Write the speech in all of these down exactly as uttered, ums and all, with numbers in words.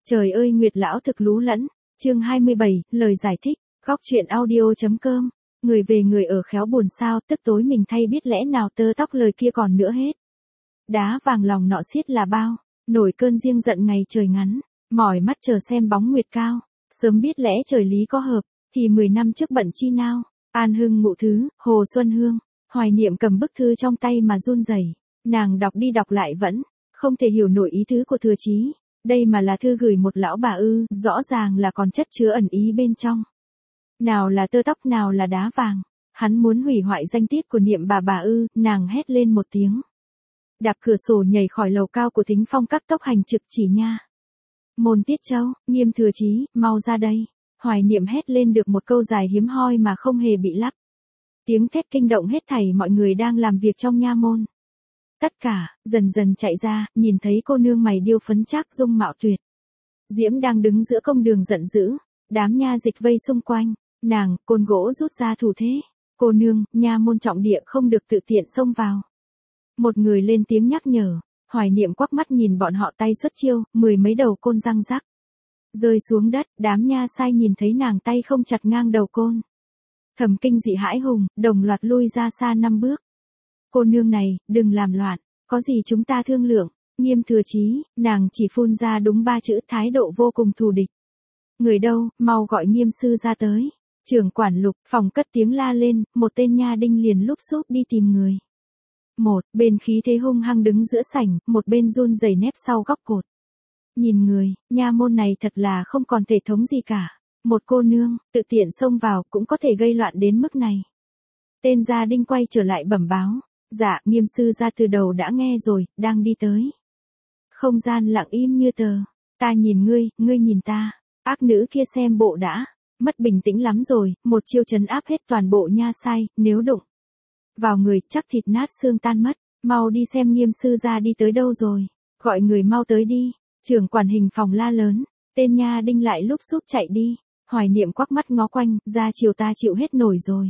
Trời ơi Nguyệt lão thực lú lẫn, chương hai mươi bảy, lời giải thích, góc truyện audio.com, người về người ở khéo buồn sao, tức tối mình thay biết lẽ nào tơ tóc lời kia còn nữa hết. Đá vàng lòng nọ xiết là bao, nổi cơn riêng giận ngày trời ngắn, mỏi mắt chờ xem bóng nguyệt cao, sớm biết lẽ trời lý có hợp, thì mười năm trước bận chi nào, An Hưng Ngụ Thứ, Hồ Xuân Hương, Hoài Niệm cầm bức thư trong tay mà run rẩy, nàng đọc đi đọc lại vẫn, không thể hiểu nổi ý tứ của Thừa Chí. Đây mà là thư gửi một lão bà ư, rõ ràng là còn chất chứa ẩn ý bên trong. Nào là tơ tóc nào là đá vàng, hắn muốn hủy hoại danh tiết của Niệm bà bà ư, nàng hét lên một tiếng. Đạp cửa sổ nhảy khỏi lầu cao của Thính Phong các tốc hành trực chỉ nha. Môn Tiết Châu, Nghiêm Thừa Chí, mau ra đây. Hoài Niệm hét lên được một câu dài hiếm hoi mà không hề bị lắp. Tiếng thét kinh động hết thảy mọi người đang làm việc trong nha môn. Tất cả, dần dần chạy ra, nhìn thấy cô nương mày điêu phấn trác dung mạo tuyệt. Diễm đang đứng giữa công đường giận dữ, đám nha dịch vây xung quanh, nàng, côn gỗ rút ra thủ thế. Cô nương, nha môn trọng địa không được tự tiện xông vào. Một người lên tiếng nhắc nhở, Hoài Niệm quắc mắt nhìn bọn họ tay xuất chiêu, mười mấy đầu côn răng rắc. Rơi xuống đất, đám nha sai nhìn thấy nàng tay không chặt ngang đầu côn. Thầm kinh dị hãi hùng, đồng loạt lui ra xa năm bước. Cô nương này, đừng làm loạn, có gì chúng ta thương lượng. Nghiêm Thừa Chí, nàng chỉ phun ra đúng ba chữ, thái độ vô cùng thù địch. Người đâu, mau gọi Nghiêm sư ra tới. Trưởng quản Lục, phòng cất tiếng la lên, một tên nha đinh liền lúc xúc đi tìm người. Một, bên khí thế hung hăng đứng giữa sảnh, một bên run rẩy nép sau góc cột. Nhìn người, nha môn này thật là không còn thể thống gì cả. Một cô nương, tự tiện xông vào, cũng có thể gây loạn đến mức này. Tên gia đinh quay trở lại bẩm báo. Dạ, Nghiêm sư ra từ đầu đã nghe rồi, đang đi tới. Không gian lặng im như tờ. Ta nhìn ngươi, ngươi nhìn ta. Ác nữ kia xem bộ đã. Mất bình tĩnh lắm rồi, một chiêu trấn áp hết toàn bộ nha sai, nếu đụng vào người chắc thịt nát xương tan mất. Mau đi xem Nghiêm sư ra đi tới đâu rồi. Gọi người mau tới đi. Trưởng quản hình phòng la lớn. Tên nha đinh lại lúc xúc chạy đi. Hoài Niệm quắc mắt ngó quanh, ra chiều ta chịu hết nổi rồi.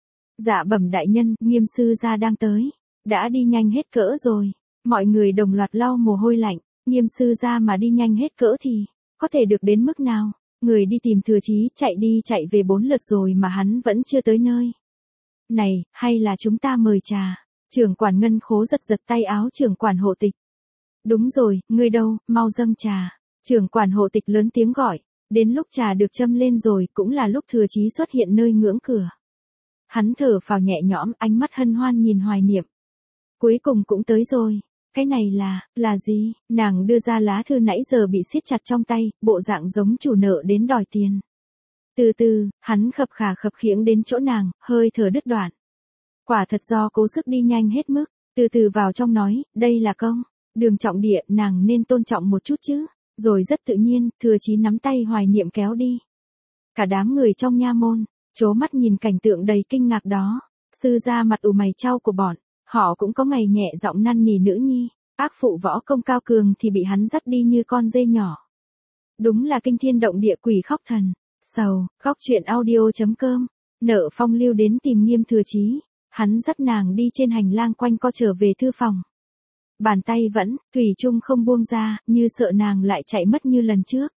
Dạ bẩm đại nhân, Nghiêm sư gia đang tới. Đã đi nhanh hết cỡ rồi. Mọi người đồng loạt lau mồ hôi lạnh. Nghiêm sư gia mà đi nhanh hết cỡ thì có thể được đến mức nào? Người đi tìm Thừa Chí chạy đi chạy về bốn lượt rồi mà hắn vẫn chưa tới nơi. Này, hay là chúng ta mời trà? Trưởng quản Ngân Khố giật giật tay áo trưởng quản Hộ Tịch. Đúng rồi, ngươi đâu, mau dâng trà. Trưởng quản Hộ Tịch lớn tiếng gọi. Đến lúc trà được châm lên rồi cũng là lúc Thừa Chí xuất hiện nơi ngưỡng cửa. Hắn thở phào nhẹ nhõm, ánh mắt hân hoan nhìn Hoài Niệm. Cuối cùng cũng tới rồi. Cái này là, là gì? Nàng đưa ra lá thư nãy giờ bị siết chặt trong tay, bộ dạng giống chủ nợ đến đòi tiền. Từ từ, hắn khập khà khập khiễng đến chỗ nàng, hơi thở đứt đoạn. Quả thật do cố sức đi nhanh hết mức, từ từ vào trong nói, đây là công. Đường trọng địa, nàng nên tôn trọng một chút chứ. Rồi rất tự nhiên, Thừa Chí nắm tay Hoài Niệm kéo đi. Cả đám người trong nha môn trố mắt nhìn cảnh tượng đầy kinh ngạc đó. Sư gia mặt ủ mày chau của bọn, họ cũng có ngày nhẹ giọng năn nỉ nữ nhi. Ác phụ võ công cao cường thì bị hắn dắt đi như con dê nhỏ. Đúng là kinh thiên động địa quỷ khóc thần. Sầu, góc truyện audio.com. Nợ Phong lưu đến tìm Nghiêm Thừa Chí. Hắn dắt nàng đi trên hành lang quanh co trở về thư phòng. Bàn tay vẫn, thủy chung không buông ra, như sợ nàng lại chạy mất như lần trước.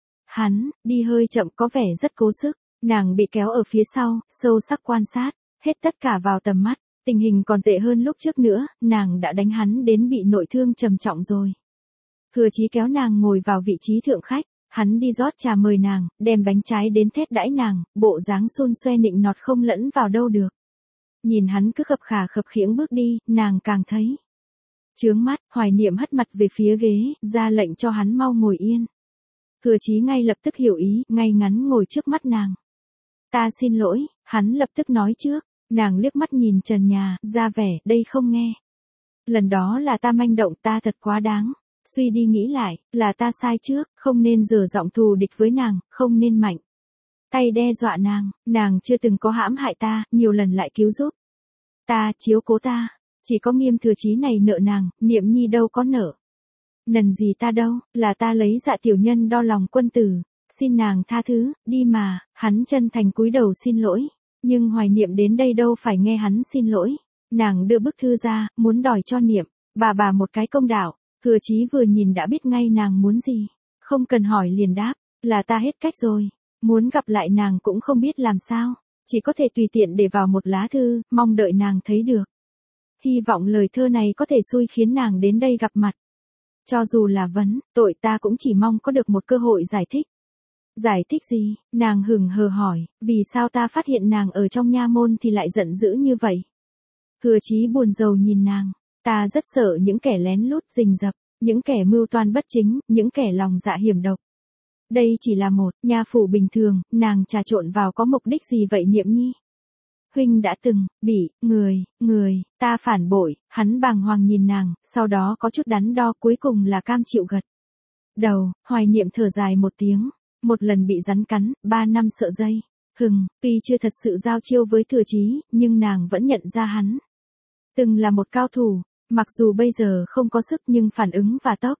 Hắn, đi hơi chậm có vẻ rất cố sức. Nàng bị kéo ở phía sau, sâu sắc quan sát, hết tất cả vào tầm mắt, tình hình còn tệ hơn lúc trước nữa, nàng đã đánh hắn đến bị nội thương trầm trọng rồi. Thừa Chí kéo nàng ngồi vào vị trí thượng khách, hắn đi rót trà mời nàng, đem bánh trái đến thét đãi nàng, bộ dáng xun xoe nịnh nọt không lẫn vào đâu được. Nhìn hắn cứ khập khà khập khiễng bước đi, nàng càng thấy chướng mắt. Hoài Niệm hất mặt về phía ghế, ra lệnh cho hắn mau ngồi yên. Thừa Chí ngay lập tức hiểu ý, ngay ngắn ngồi trước mắt nàng. Ta xin lỗi, hắn lập tức nói trước. Nàng liếc mắt nhìn trần nhà, ra vẻ, đây không nghe. Lần đó là ta manh động, ta thật quá đáng. Suy đi nghĩ lại, là ta sai trước, không nên giở giọng thù địch với nàng, không nên mạnh tay đe dọa nàng. Nàng chưa từng có hãm hại ta, nhiều lần lại cứu giúp ta, chiếu cố ta. Chỉ có Nghiêm Thừa Chí này nợ nàng, Niệm nhi đâu có nợ nần gì ta đâu, là ta lấy dạ tiểu nhân đo lòng quân tử. Xin nàng tha thứ, đi mà. Hắn chân thành cúi đầu xin lỗi. Nhưng Hoài Niệm đến đây đâu phải nghe hắn xin lỗi. Nàng đưa bức thư ra, muốn đòi cho Niệm bà bà một cái công đạo. Thừa Chí vừa nhìn đã biết ngay nàng muốn gì. không cần hỏi liền đáp, là ta hết cách rồi. Muốn gặp lại nàng cũng không biết làm sao, chỉ có thể tùy tiện để vào một lá thư, mong đợi nàng thấy được. Hy vọng lời thơ này có thể xui khiến nàng đến đây gặp mặt. Cho dù là vấn, tội ta cũng chỉ mong có được một cơ hội giải thích. Giải thích gì? Nàng hừng hờ hỏi, vì sao ta phát hiện nàng ở trong nha môn thì lại giận dữ như vậy? Thừa Chí buồn rầu nhìn nàng, ta rất sợ những kẻ lén lút rình rập, những kẻ mưu toan bất chính, những kẻ lòng dạ hiểm độc. Đây chỉ là một nha phủ bình thường, nàng trà trộn vào có mục đích gì vậy Niệm Nhi? Huynh đã từng bị người, người ta phản bội, hắn bàng hoàng nhìn nàng, sau đó có chút đắn đo, cuối cùng là cam chịu gật đầu. Hoài Niệm thở dài một tiếng, một lần bị rắn cắn, ba năm sợ dây. Hừng, tuy chưa thật sự giao chiêu với Thừa Chí, nhưng nàng vẫn nhận ra hắn từng là một cao thủ, mặc dù bây giờ không có sức nhưng phản ứng và tốc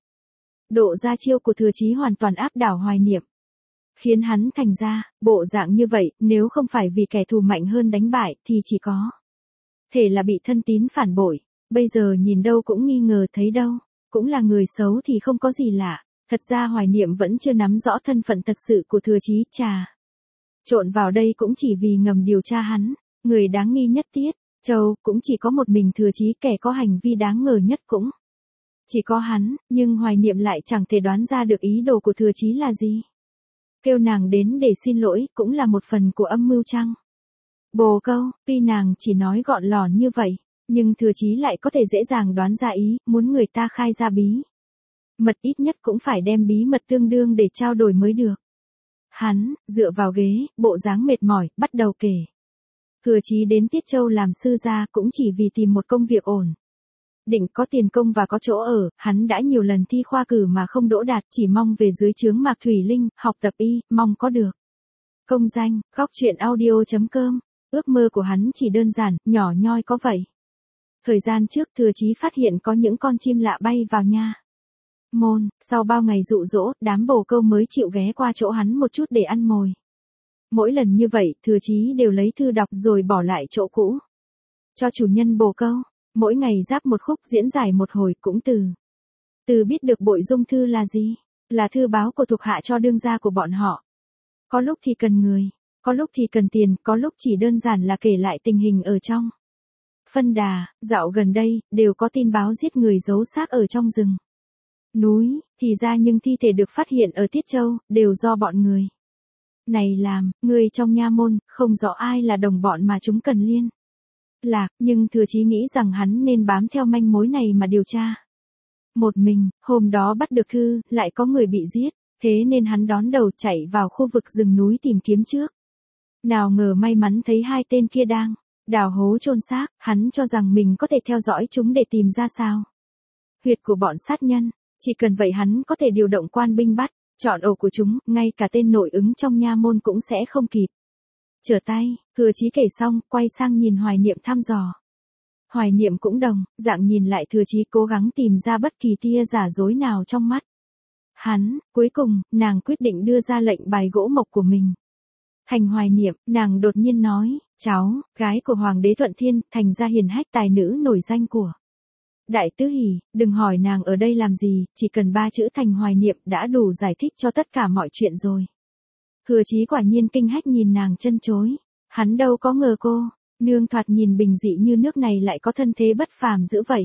độ ra chiêu của Thừa Chí hoàn toàn áp đảo Hoài Niệm, khiến hắn thành ra bộ dạng như vậy. Nếu không phải vì kẻ thù mạnh hơn đánh bại thì chỉ có thể là bị thân tín phản bội. Bây giờ nhìn đâu cũng nghi ngờ thấy đâu, cũng là người xấu thì không có gì lạ. Thật ra Hoài Niệm vẫn chưa nắm rõ thân phận thật sự của Thừa Chí, trà trộn vào đây cũng chỉ vì ngầm điều tra hắn. Người đáng nghi nhất Tiết Châu cũng chỉ có một mình Thừa Chí, kẻ có hành vi đáng ngờ nhất cũng chỉ có hắn, nhưng Hoài Niệm lại chẳng thể đoán ra được ý đồ của Thừa Chí là gì. Kêu nàng đến để xin lỗi cũng là một phần của âm mưu chăng? Bồ Câu, tuy nàng chỉ nói gọn lỏn như vậy, nhưng Thừa Chí lại có thể dễ dàng đoán ra ý, muốn người ta khai ra bí mật ít nhất cũng phải đem bí mật tương đương để trao đổi mới được. Hắn, dựa vào ghế, bộ dáng mệt mỏi, bắt đầu kể. Thừa Chí đến Tiết Châu làm sư gia cũng chỉ vì tìm một công việc ổn định, có tiền công và có chỗ ở. Hắn đã nhiều lần thi khoa cử mà không đỗ đạt, chỉ mong về dưới trướng Mạc Thủy Linh, học tập y, mong có được công danh. Góc truyện audio chấm com. Ước mơ của hắn chỉ đơn giản, nhỏ nhoi có vậy. Thời gian trước Thừa Chí phát hiện có những con chim lạ bay vào nha môn, sau bao ngày dụ dỗ, đám Bồ Câu mới chịu ghé qua chỗ hắn một chút để ăn mồi. Mỗi lần như vậy, Thừa Chí đều lấy thư đọc rồi bỏ lại chỗ cũ cho chủ nhân Bồ Câu. Mỗi ngày giáp một khúc diễn giải một hồi, cũng từ từ biết được bội dung thư là gì, là thư báo của thuộc hạ cho đương gia của bọn họ. Có lúc thì cần người, có lúc thì cần tiền, có lúc chỉ đơn giản là kể lại tình hình ở trong phân đà. Dạo gần đây đều có tin báo giết người giấu xác ở trong rừng núi, thì ra nhưng thi thể được phát hiện ở Tiết Châu đều do bọn người này làm. Người trong nha môn không rõ ai là đồng bọn mà chúng cần liên lạc, nhưng Thừa Chí nghĩ rằng hắn nên bám theo manh mối này mà điều tra một mình. Hôm đó bắt được thư, lại có người bị giết, thế nên hắn đón đầu chạy vào khu vực rừng núi tìm kiếm trước. Nào ngờ may mắn thấy hai tên kia đang đào hố chôn xác, hắn cho rằng mình có thể theo dõi chúng để tìm ra sao huyệt của bọn sát nhân. Chỉ cần vậy hắn có thể điều động quan binh bắt chọn ổ của chúng, ngay cả tên nội ứng trong nha môn cũng sẽ không kịp trở tay. Thừa Chí kể xong, quay sang nhìn Hoài Niệm thăm dò. Hoài Niệm cũng đồng dạng nhìn lại Thừa Chí, cố gắng tìm ra bất kỳ tia giả dối nào trong mắt hắn. Cuối cùng, nàng quyết định đưa ra lệnh bài gỗ mộc của mình. Thành Hoài Niệm, nàng đột nhiên nói, cháu, gái của Hoàng đế Thuận Thiên, thành ra hiền hách tài nữ nổi danh của Đại Tứ Hỷ. Đừng hỏi nàng ở đây làm gì, chỉ cần ba chữ Thành Hoài Niệm đã đủ giải thích cho tất cả mọi chuyện rồi. Thừa Chí quả nhiên kinh hách nhìn nàng chân chối. Hắn đâu có ngờ cô nương thoạt nhìn bình dị như nước này lại có thân thế bất phàm dữ vậy.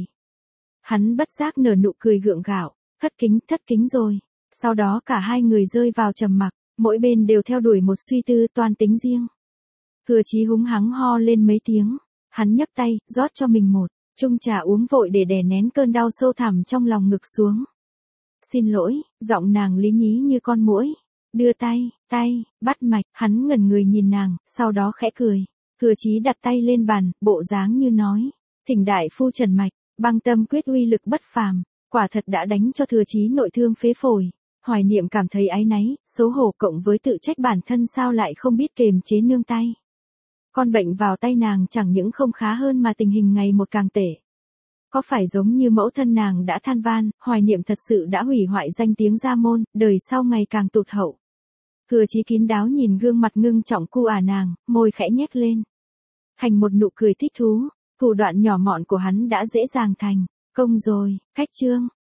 Hắn bất giác nở nụ cười gượng gạo, thất kính, thất kính rồi. Sau đó cả hai người rơi vào trầm mặc, mỗi bên đều theo đuổi một suy tư toan tính riêng. Thừa Chí húng hắng ho lên mấy tiếng, hắn nhấc tay, rót cho mình một chung trà uống vội để đè nén cơn đau sâu thẳm trong lòng ngực xuống. Xin lỗi, giọng nàng lý nhí như con muỗi. Đưa tay, tay, bắt mạch. Hắn ngẩn người nhìn nàng, sau đó khẽ cười. Thừa Chí đặt tay lên bàn, bộ dáng như nói, thỉnh đại phu trần mạch. Băng tâm quyết uy lực bất phàm, quả thật đã đánh cho Thừa Chí nội thương phế phổi. Hoài Niệm cảm thấy áy náy, xấu hổ cộng với tự trách bản thân sao lại không biết kềm chế nương tay. Con bệnh vào tay nàng chẳng những không khá hơn mà tình hình ngày một càng tệ. Có phải giống như mẫu thân nàng đã than van, Hoài Niệm thật sự đã hủy hoại danh tiếng gia môn, đời sau ngày càng tụt hậu. Thừa Chí kín đáo nhìn gương mặt ngưng trọng cu ả nàng, môi khẽ nhếch lên. Hành một nụ cười thích thú, thủ đoạn nhỏ mọn của hắn đã dễ dàng thành công rồi. Cách chương